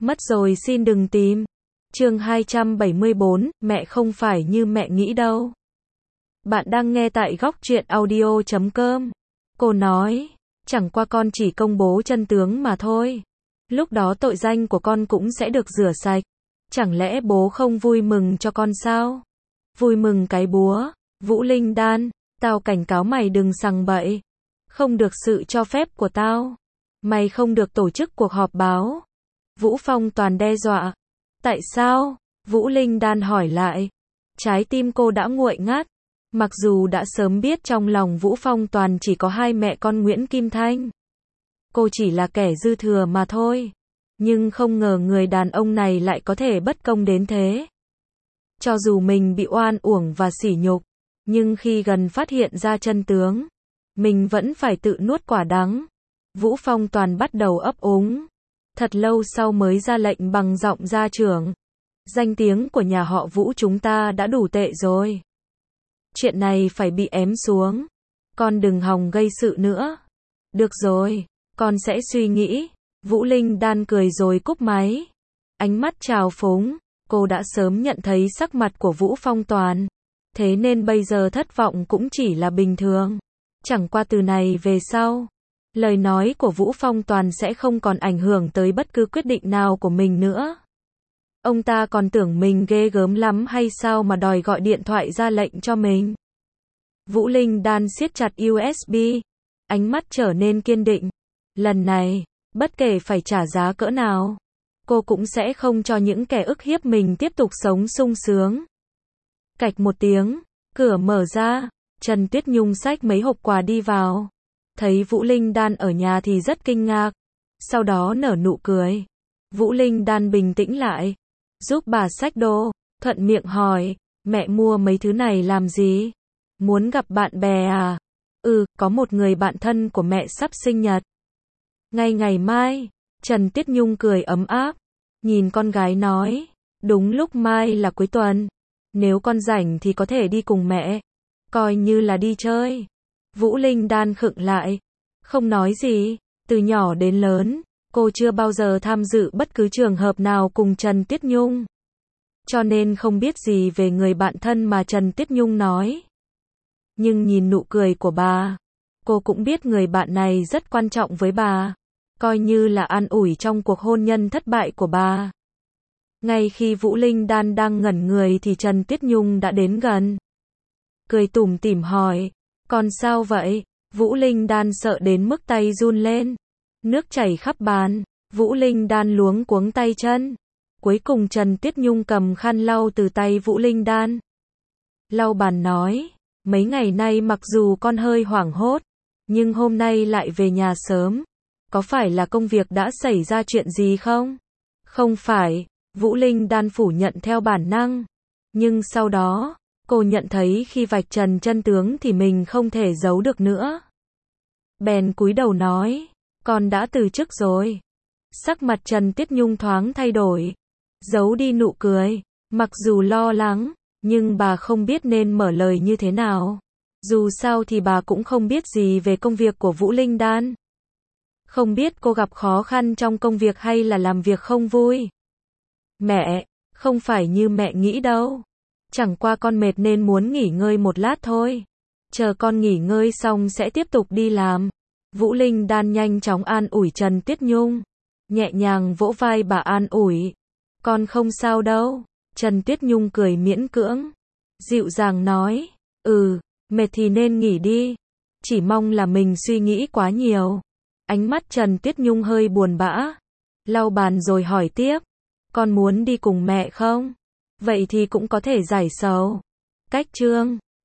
Mất rồi xin đừng tìm. Chương 274, mẹ không phải như mẹ nghĩ đâu. Bạn đang nghe tại góc truyện audio.com. Cô nói, chẳng qua con chỉ công bố chân tướng mà thôi. Lúc đó tội danh của con cũng sẽ được rửa sạch. Chẳng lẽ bố không vui mừng cho con sao? Vui mừng cái búa. Vũ Linh Đan, tao cảnh cáo mày đừng sằng bậy. Không được sự cho phép của tao. Mày không được tổ chức cuộc họp báo. Vũ Phong Toàn đe dọa. Tại sao? Vũ Linh Đan hỏi lại. Trái tim cô đã nguội ngắt. Mặc dù đã sớm biết trong lòng Vũ Phong Toàn chỉ có hai mẹ con Nguyễn Kim Thanh. Cô chỉ là kẻ dư thừa mà thôi. Nhưng không ngờ người đàn ông này lại có thể bất công đến thế. Cho dù mình bị oan uổng và sỉ nhục, nhưng khi gần phát hiện ra chân tướng, mình vẫn phải tự nuốt quả đắng. Vũ Phong Toàn bắt đầu ấp úng. Thật lâu sau mới ra lệnh bằng giọng gia trưởng. Danh tiếng của nhà họ Vũ chúng ta đã đủ tệ rồi. Chuyện này phải bị ém xuống. Con đừng hòng gây sự nữa. Được rồi, con sẽ suy nghĩ. Vũ Linh Đan cười rồi cúp máy. Ánh mắt trào phúng. Cô đã sớm nhận thấy sắc mặt của Vũ Phong Toàn. Thế nên bây giờ thất vọng cũng chỉ là bình thường. Chẳng qua từ này về sau, lời nói của Vũ Phong Toàn sẽ không còn ảnh hưởng tới bất cứ quyết định nào của mình nữa. Ông ta còn tưởng mình ghê gớm lắm hay sao mà đòi gọi điện thoại ra lệnh cho mình. Vũ Linh Đan siết chặt USB. Ánh mắt trở nên kiên định. Lần này, bất kể phải trả giá cỡ nào, cô cũng sẽ không cho những kẻ ức hiếp mình tiếp tục sống sung sướng. Cạch một tiếng, cửa mở ra, Trần Tuyết Nhung xách mấy hộp quà đi vào. Thấy Vũ Linh Đan ở nhà thì rất kinh ngạc. Sau đó nở nụ cười. Vũ Linh Đan bình tĩnh lại. Giúp bà xách đồ. Thuận miệng hỏi. Mẹ mua mấy thứ này làm gì? Muốn gặp bạn bè à? Có một người bạn thân của mẹ sắp sinh nhật. Ngay ngày mai. Trần Tuyết Nhung cười ấm áp. Nhìn con gái nói. Đúng lúc mai là cuối tuần. Nếu con rảnh thì có thể đi cùng mẹ. Coi như là đi chơi. Vũ Linh Đan khựng lại. Không nói gì. Từ nhỏ đến lớn, cô chưa bao giờ tham dự bất cứ trường hợp nào cùng Trần Tuyết Nhung. Cho nên không biết gì về người bạn thân mà Trần Tuyết Nhung nói. Nhưng nhìn nụ cười của bà, cô cũng biết người bạn này rất quan trọng với bà. Coi như là an ủi trong cuộc hôn nhân thất bại của bà. Ngay khi Vũ Linh Đan đang ngẩn người thì Trần Tuyết Nhung đã đến gần. Cười tủm tỉm hỏi. Con sao vậy? Vũ Linh Đan sợ đến mức tay run lên. Nước chảy khắp bàn. Vũ Linh Đan luống cuống tay chân. Cuối cùng Trần Tuyết Nhung cầm khăn lau từ tay Vũ Linh Đan. Lau bàn nói. Mấy ngày nay mặc dù con hơi hoảng hốt, nhưng hôm nay lại về nhà sớm. Có phải là công việc đã xảy ra chuyện gì không? Không phải. Vũ Linh Đan phủ nhận theo bản năng. Nhưng sau đó, cô nhận thấy khi vạch trần chân tướng thì mình không thể giấu được nữa. Bèn cúi đầu nói, con đã từ chức rồi. Sắc mặt Trần Tuyết Nhung thoáng thay đổi. Giấu đi nụ cười. Mặc dù lo lắng, nhưng bà không biết nên mở lời như thế nào. Dù sao thì bà cũng không biết gì về công việc của Vũ Linh Đan. Không biết cô gặp khó khăn trong công việc hay là làm việc không vui. Mẹ, không phải như mẹ nghĩ đâu. Chẳng qua con mệt nên muốn nghỉ ngơi một lát thôi. Chờ con nghỉ ngơi xong sẽ tiếp tục đi làm. Vũ Linh Đan nhanh chóng an ủi Trần Tuyết Nhung. Nhẹ nhàng vỗ vai bà an ủi. Con không sao đâu. Trần Tuyết Nhung cười miễn cưỡng. Dịu dàng nói. Mệt thì nên nghỉ đi. Chỉ mong là mình suy nghĩ quá nhiều. Ánh mắt Trần Tuyết Nhung hơi buồn bã. Lau bàn rồi hỏi tiếp. Con muốn đi cùng mẹ không? Vậy thì cũng có thể giải sầu. Cách chương